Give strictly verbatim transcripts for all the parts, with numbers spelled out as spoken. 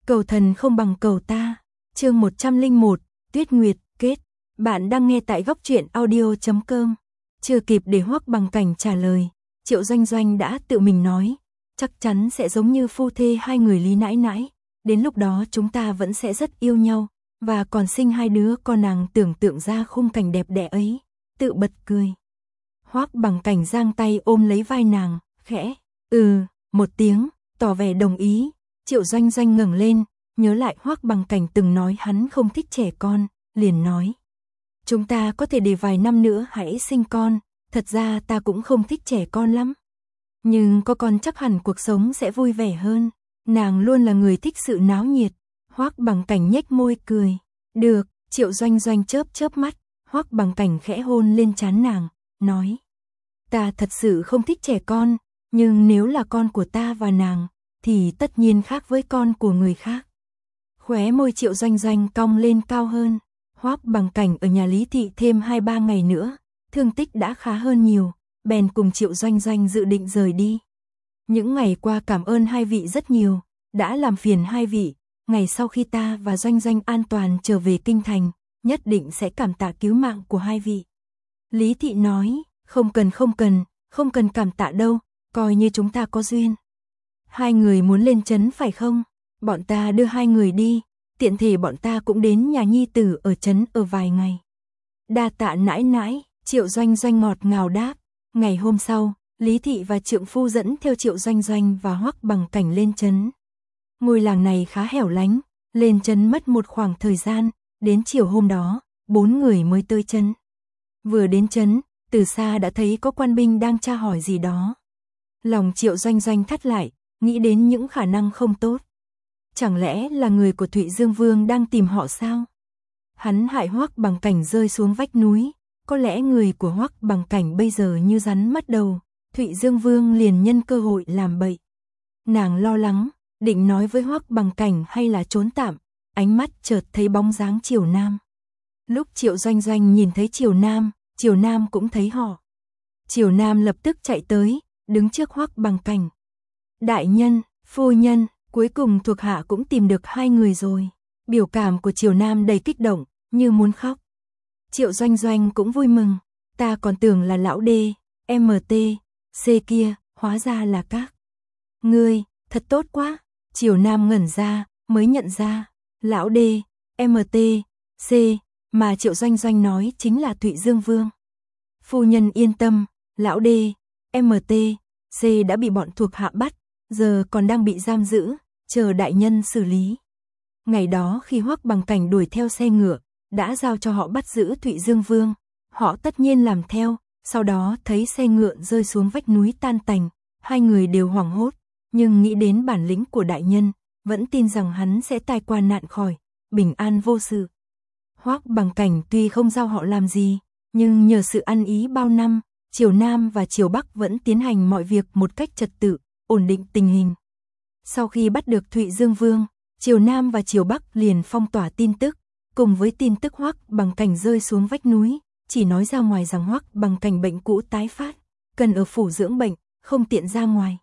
Cầu thần không bằng cầu ta. Chương một trăm lẻ một, Tuyết Nguyệt, kết. Bạn đang nghe tại góc truyện audio chấm com. Chưa kịp để Hoắc Bằng Cảnh trả lời, Triệu Doanh Doanh đã tự mình nói, chắc chắn sẽ giống như phu thê hai người Lý nãi nãi, đến lúc đó chúng ta vẫn sẽ rất yêu nhau, và còn sinh hai đứa con. Nàng tưởng tượng ra khung cảnh đẹp đẽ ấy, tự bật cười. Hoắc Bằng Cảnh giang tay ôm lấy vai nàng, khẽ, ừ, một tiếng, tỏ vẻ đồng ý. Triệu Doanh Doanh ngẩng lên, nhớ lại Hoắc Bằng Cảnh từng nói hắn không thích trẻ con, liền nói. Chúng ta có thể để vài năm nữa hãy sinh con, thật ra ta cũng không thích trẻ con lắm. Nhưng có con chắc hẳn cuộc sống sẽ vui vẻ hơn, nàng luôn là người thích sự náo nhiệt. Hoắc Bằng Cảnh nhếch môi cười, được. Triệu Doanh Doanh chớp chớp mắt, Hoắc Bằng Cảnh khẽ hôn lên trán nàng, nói. Ta thật sự không thích trẻ con, nhưng nếu là con của ta và nàng, thì tất nhiên khác với con của người khác. Khóe môi Triệu Doanh Doanh cong lên cao hơn. Hoắc Bằng Cảnh ở nhà Lý Thị thêm hai ba ngày nữa, thương tích đã khá hơn nhiều, bèn cùng Triệu Doanh Doanh dự định rời đi. Những ngày qua cảm ơn hai vị rất nhiều, đã làm phiền hai vị, ngày sau khi ta và Doanh Doanh an toàn trở về kinh thành, nhất định sẽ cảm tạ cứu mạng của hai vị. Lý Thị nói, không cần không cần, không cần cảm tạ đâu, coi như chúng ta có duyên. Hai người muốn lên trấn phải không? Bọn ta đưa hai người đi, tiện thể bọn ta cũng đến nhà nhi tử ở trấn ở vài ngày. Đa tạ nãi nãi, Triệu Doanh Doanh ngọt ngào đáp. Ngày hôm sau, Lý Thị và trượng phu dẫn theo Triệu Doanh Doanh và Hoắc Bằng Cảnh lên trấn. Ngôi làng này khá hẻo lánh, lên trấn mất một khoảng thời gian, đến chiều hôm đó, bốn người mới tới trấn. Vừa đến trấn, từ xa đã thấy có quan binh đang tra hỏi gì đó. Lòng Triệu Doanh Doanh thắt lại, nghĩ đến những khả năng không tốt. Chẳng lẽ là người của Thụy Dương Vương đang tìm họ sao? Hắn hại Hoắc Bằng Cảnh rơi xuống vách núi, có lẽ người của Hoắc Bằng Cảnh bây giờ như rắn mất đầu, Thụy Dương Vương liền nhân cơ hội làm bậy. Nàng lo lắng, định nói với Hoắc Bằng Cảnh hay là trốn tạm, ánh mắt chợt thấy bóng dáng Triều Nam. Lúc Triệu Doanh Doanh nhìn thấy Triều Nam, Triều Nam cũng thấy họ. Triều Nam lập tức chạy tới, đứng trước Hoắc Bằng Cảnh. Đại nhân, phu nhân, cuối cùng thuộc hạ cũng tìm được hai người rồi. Biểu cảm của Triều Nam đầy kích động, như muốn khóc. Triệu Doanh Doanh cũng vui mừng, ta còn tưởng là lão đê, em tê, xê kia, hóa ra là các. Ngươi, thật tốt quá. Triều Nam ngẩn ra, mới nhận ra, lão đê, em tê, xê, mà Triệu Doanh Doanh nói chính là Thụy Dương Vương. Phu nhân yên tâm, lão đê, em tê, xê đã bị bọn thuộc hạ bắt, giờ còn đang bị giam giữ, chờ đại nhân xử lý. Ngày đó khi Hoắc Bằng Cảnh đuổi theo xe ngựa, đã giao cho họ bắt giữ Thụy Dương Vương, họ tất nhiên làm theo, sau đó thấy xe ngựa rơi xuống vách núi tan tành, hai người đều hoảng hốt, nhưng nghĩ đến bản lĩnh của đại nhân, vẫn tin rằng hắn sẽ tai qua nạn khỏi, bình an vô sự. Hoắc Bằng Cảnh tuy không giao họ làm gì, nhưng nhờ sự ăn ý bao năm, Triều Nam và Triều Bắc vẫn tiến hành mọi việc một cách trật tự, ổn định tình hình. Sau khi bắt được Thụy Dương Vương, Triều Nam và Triều Bắc liền phong tỏa tin tức, cùng với tin tức Hoắc Bằng Cảnh rơi xuống vách núi, chỉ nói ra ngoài rằng Hoắc Bằng Cảnh bệnh cũ tái phát, cần ở phủ dưỡng bệnh, không tiện ra ngoài.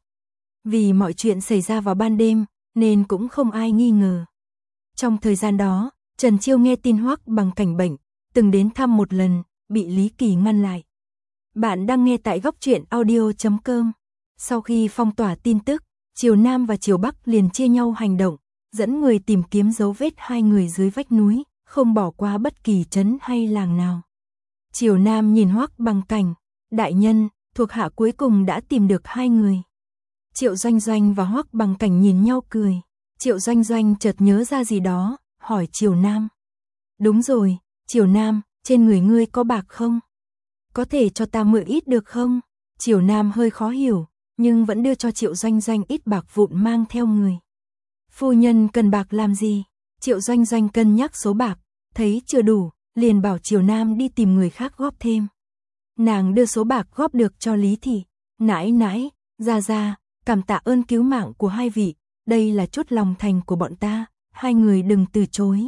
Vì mọi chuyện xảy ra vào ban đêm, nên cũng không ai nghi ngờ. Trong thời gian đó, Trần Chiêu nghe tin Hoắc Bằng Cảnh bệnh, từng đến thăm một lần, bị Lý Kỳ ngăn lại. Bạn đang nghe tại góc truyện audio chấm com. Sau khi phong tỏa tin tức, Triều Nam và Triều Bắc liền chia nhau hành động, dẫn người tìm kiếm dấu vết hai người dưới vách núi, không bỏ qua bất kỳ trấn hay làng nào. Triều Nam nhìn Hoắc Bằng Cảnh, đại nhân, thuộc hạ cuối cùng đã tìm được hai người. Triệu Doanh Doanh và Hoắc Bằng Cảnh nhìn nhau cười. Triệu Doanh Doanh chợt nhớ ra gì đó, hỏi Triều Nam. Đúng rồi, Triều Nam, trên người ngươi có bạc không? Có thể cho ta mượn ít được không? Triều Nam hơi khó hiểu, nhưng vẫn đưa cho Triệu Doanh Doanh ít bạc vụn mang theo người. Phu nhân cần bạc làm gì? Triệu Doanh Doanh cân nhắc số bạc, thấy chưa đủ, liền bảo Triều Nam đi tìm người khác góp thêm. Nàng đưa số bạc góp được cho Lý Thị. Nãi nãi, ra ra, cảm tạ ơn cứu mạng của hai vị, đây là chút lòng thành của bọn ta, hai người đừng từ chối.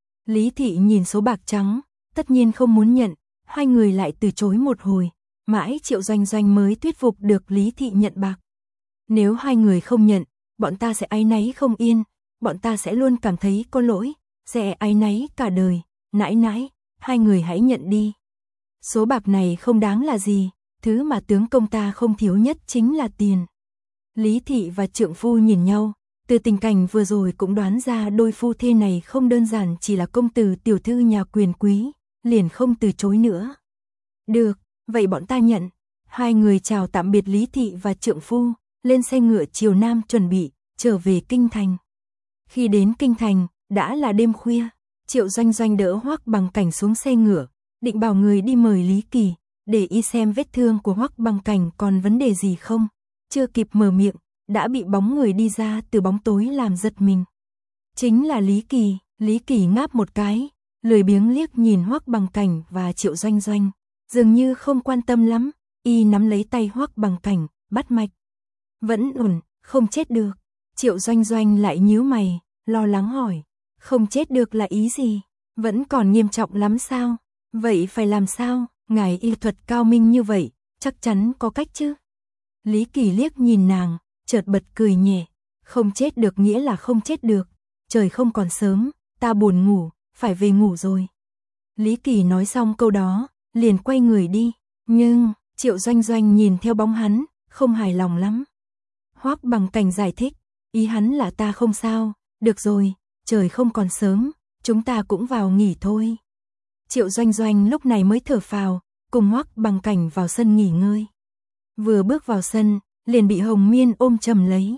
Lý Thị nhìn số bạc trắng, tất nhiên không muốn nhận, hai người lại từ chối một hồi, mãi Triệu Doanh Doanh mới thuyết phục được Lý Thị nhận bạc. Nếu hai người không nhận, bọn ta sẽ áy náy không yên, bọn ta sẽ luôn cảm thấy có lỗi, sẽ áy náy cả đời, nãi nãi, hai người hãy nhận đi. Số bạc này không đáng là gì, thứ mà tướng công ta không thiếu nhất chính là tiền. Lý thị và trượng phu nhìn nhau, từ tình cảnh vừa rồi cũng đoán ra đôi phu thê này không đơn giản chỉ là công tử tiểu thư nhà quyền quý, liền không từ chối nữa. Được, vậy bọn ta nhận. Hai người chào tạm biệt Lý thị và trượng phu, lên xe ngựa chiều nam chuẩn bị trở về kinh thành. Khi đến kinh thành, đã là đêm khuya, Triệu Doanh Doanh đỡ Hoắc Bằng Cảnh xuống xe ngựa, định bảo người đi mời Lý Kỳ, để y xem vết thương của Hoắc Bằng Cảnh còn vấn đề gì không. Chưa kịp mở miệng, đã bị bóng người đi ra từ bóng tối làm giật mình. Chính là Lý Kỳ. Lý Kỳ ngáp một cái, lười biếng liếc nhìn Hoắc Bằng Cảnh và Triệu Doanh Doanh, dường như không quan tâm lắm. Y nắm lấy tay Hoắc Bằng Cảnh, bắt mạch. Vẫn ổn, không chết được. Triệu Doanh Doanh lại nhíu mày, lo lắng hỏi, không chết được là ý gì? Vẫn còn nghiêm trọng lắm sao? Vậy phải làm sao? Ngài y thuật cao minh như vậy, chắc chắn có cách chứ? Lý Kỳ liếc nhìn nàng, chợt bật cười nhẹ, không chết được nghĩa là không chết được, trời không còn sớm, ta buồn ngủ, phải về ngủ rồi. Lý Kỳ nói xong câu đó, liền quay người đi, nhưng Triệu Doanh Doanh nhìn theo bóng hắn, không hài lòng lắm. Hoắc Bằng Cảnh giải thích, ý hắn là ta không sao, được rồi, trời không còn sớm, chúng ta cũng vào nghỉ thôi. Triệu Doanh Doanh lúc này mới thở phào, cùng Hoắc Bằng Cảnh vào sân nghỉ ngơi. Vừa bước vào sân, liền bị Hồng Miên ôm chầm lấy.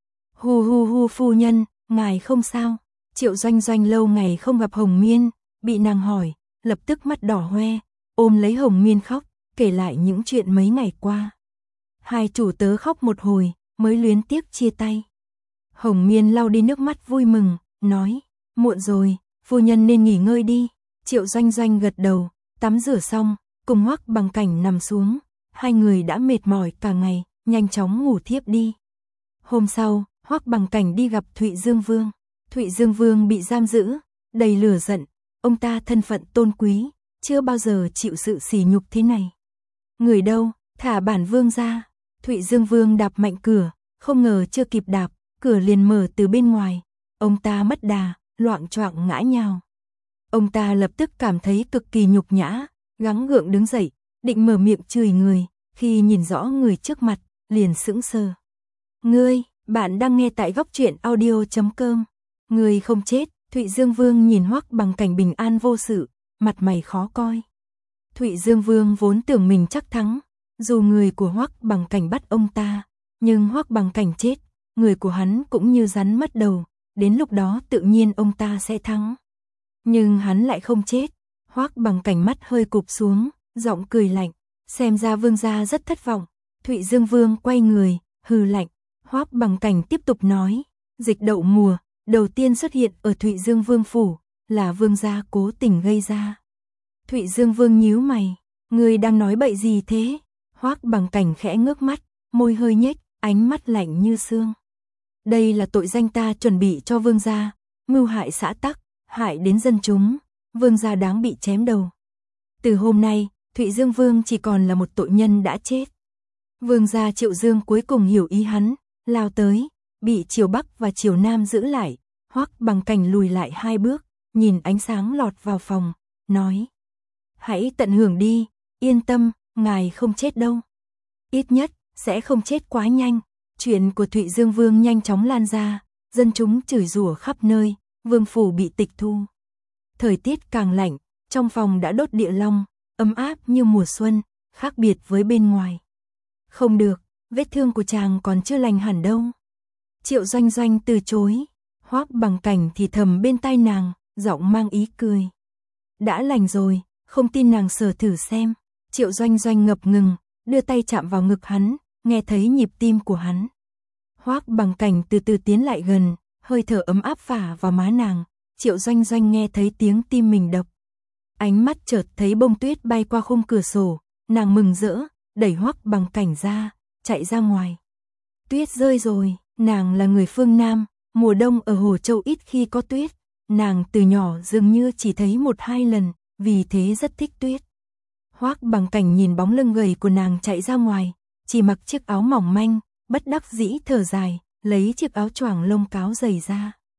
Hu hu hu phu nhân, ngài không sao? Triệu Doanh Doanh lâu ngày không gặp Hồng Miên, bị nàng hỏi, lập tức mắt đỏ hoe, ôm lấy Hồng Miên khóc, kể lại những chuyện mấy ngày qua. Hai chủ tớ khóc một hồi, mới luyến tiếc chia tay. Hồng Miên lau đi nước mắt vui mừng, nói, muộn rồi, phu nhân nên nghỉ ngơi đi. Triệu Doanh Doanh gật đầu, tắm rửa xong, cùng Hoắc Bằng Cảnh nằm xuống, hai người đã mệt mỏi cả ngày, nhanh chóng ngủ thiếp đi. Hôm sau, Hoắc Bằng Cảnh đi gặp Thụy Dương Vương. Thụy Dương Vương bị giam giữ, đầy lửa giận, ông ta thân phận tôn quý, chưa bao giờ chịu sự sỉ nhục thế này. Người đâu, thả bản vương ra. Thụy Dương Vương đạp mạnh cửa, không ngờ chưa kịp đạp, cửa liền mở từ bên ngoài. Ông ta mất đà, loạng choạng ngã nhào. Ông ta lập tức cảm thấy cực kỳ nhục nhã, gắng gượng đứng dậy, định mở miệng chửi người, khi nhìn rõ người trước mặt, liền sững sờ. Ngươi, bạn đang nghe tại góc truyện audio chấm com. Ngươi không chết. Thụy Dương Vương nhìn Hoắc Bằng Cảnh bình an vô sự, mặt mày khó coi. Thụy Dương Vương vốn tưởng mình chắc thắng, dù người của Hoắc Bằng Cảnh bắt ông ta, nhưng Hoắc Bằng Cảnh chết, người của hắn cũng như rắn mất đầu, đến lúc đó tự nhiên ông ta sẽ thắng. Nhưng hắn lại không chết. Hoắc Bằng Cảnh mắt hơi cụp xuống, giọng cười lạnh, xem ra vương gia rất thất vọng. Thụy Dương Vương quay người, hừ lạnh. Hoắc Bằng Cảnh tiếp tục nói, dịch đậu mùa đầu tiên xuất hiện ở Thụy Dương Vương phủ, là vương gia cố tình gây ra. Thụy Dương Vương nhíu mày, ngươi đang nói bậy gì thế? Hoắc Bằng Cảnh khẽ ngước mắt, môi hơi nhếch, ánh mắt lạnh như xương. Đây là tội danh ta chuẩn bị cho vương gia, mưu hại xã tắc, hại đến dân chúng, vương gia đáng bị chém đầu. Từ hôm nay, Thụy Dương Vương chỉ còn là một tội nhân đã chết. Vương gia Triệu Dương cuối cùng hiểu ý hắn, lao tới, bị Triều Bắc và Triều Nam giữ lại. Hoắc Bằng Cảnh lùi lại hai bước, nhìn ánh sáng lọt vào phòng, nói, hãy tận hưởng đi, yên tâm, ngài không chết đâu. Ít nhất, sẽ không chết quá nhanh. Chuyện của Thụy Dương Vương nhanh chóng lan ra, dân chúng chửi rủa khắp nơi, vương phủ bị tịch thu. Thời tiết càng lạnh, trong phòng đã đốt địa long, ấm áp như mùa xuân, khác biệt với bên ngoài. Không được, vết thương của chàng còn chưa lành hẳn đâu. Triệu Doanh Doanh từ chối. Hoắc Bằng Cảnh thì thầm bên tai nàng, giọng mang ý cười. Đã lành rồi, không tin nàng sờ thử xem. Triệu Doanh Doanh ngập ngừng, đưa tay chạm vào ngực hắn, nghe thấy nhịp tim của hắn. Hoắc Bằng Cảnh từ từ tiến lại gần, hơi thở ấm áp phả vào má nàng. Triệu Doanh Doanh nghe thấy tiếng tim mình đập. Ánh mắt chợt thấy bông tuyết bay qua khung cửa sổ, nàng mừng rỡ, đẩy Hoắc Bằng Cảnh ra, chạy ra ngoài. Tuyết rơi rồi, nàng là người phương Nam, mùa đông ở Hồ Châu ít khi có tuyết, nàng từ nhỏ dường như chỉ thấy một hai lần, vì thế rất thích tuyết. Hoắc Bằng Cảnh nhìn bóng lưng gầy của nàng chạy ra ngoài, chỉ mặc chiếc áo mỏng manh, bất đắc dĩ thở dài, lấy chiếc áo choàng lông cáo dày ra.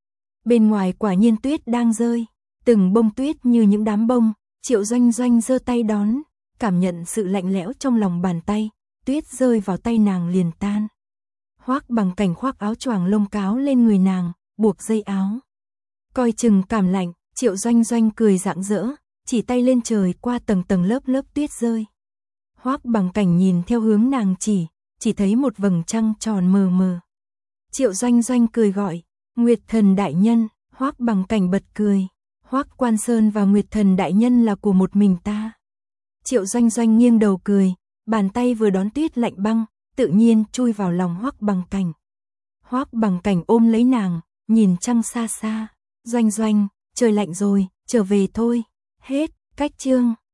Bên ngoài quả nhiên tuyết đang rơi, từng bông tuyết như những đám bông, Triệu Doanh Doanh giơ tay đón, cảm nhận sự lạnh lẽo trong lòng bàn tay, tuyết rơi vào tay nàng liền tan. Hoắc Bằng Cảnh khoác áo choàng lông cáo lên người nàng, buộc dây áo. Coi chừng cảm lạnh, Triệu Doanh Doanh cười rạng rỡ, chỉ tay lên trời qua tầng tầng lớp lớp tuyết rơi. Hoắc Bằng Cảnh nhìn theo hướng nàng chỉ, chỉ thấy một vầng trăng tròn mờ mờ. Triệu Doanh Doanh cười gọi, Nguyệt Thần đại nhân, Hoắc Bằng Cảnh bật cười, Hoắc Quan Sơn và Nguyệt Thần đại nhân là của một mình ta. Triệu Doanh Doanh nghiêng đầu cười, bàn tay vừa đón tuyết lạnh băng, tự nhiên chui vào lòng Hoắc Bằng Cảnh. Hoắc Bằng Cảnh ôm lấy nàng, nhìn trăng xa xa, Doanh Doanh, trời lạnh rồi, trở về thôi. Hết, cách chương.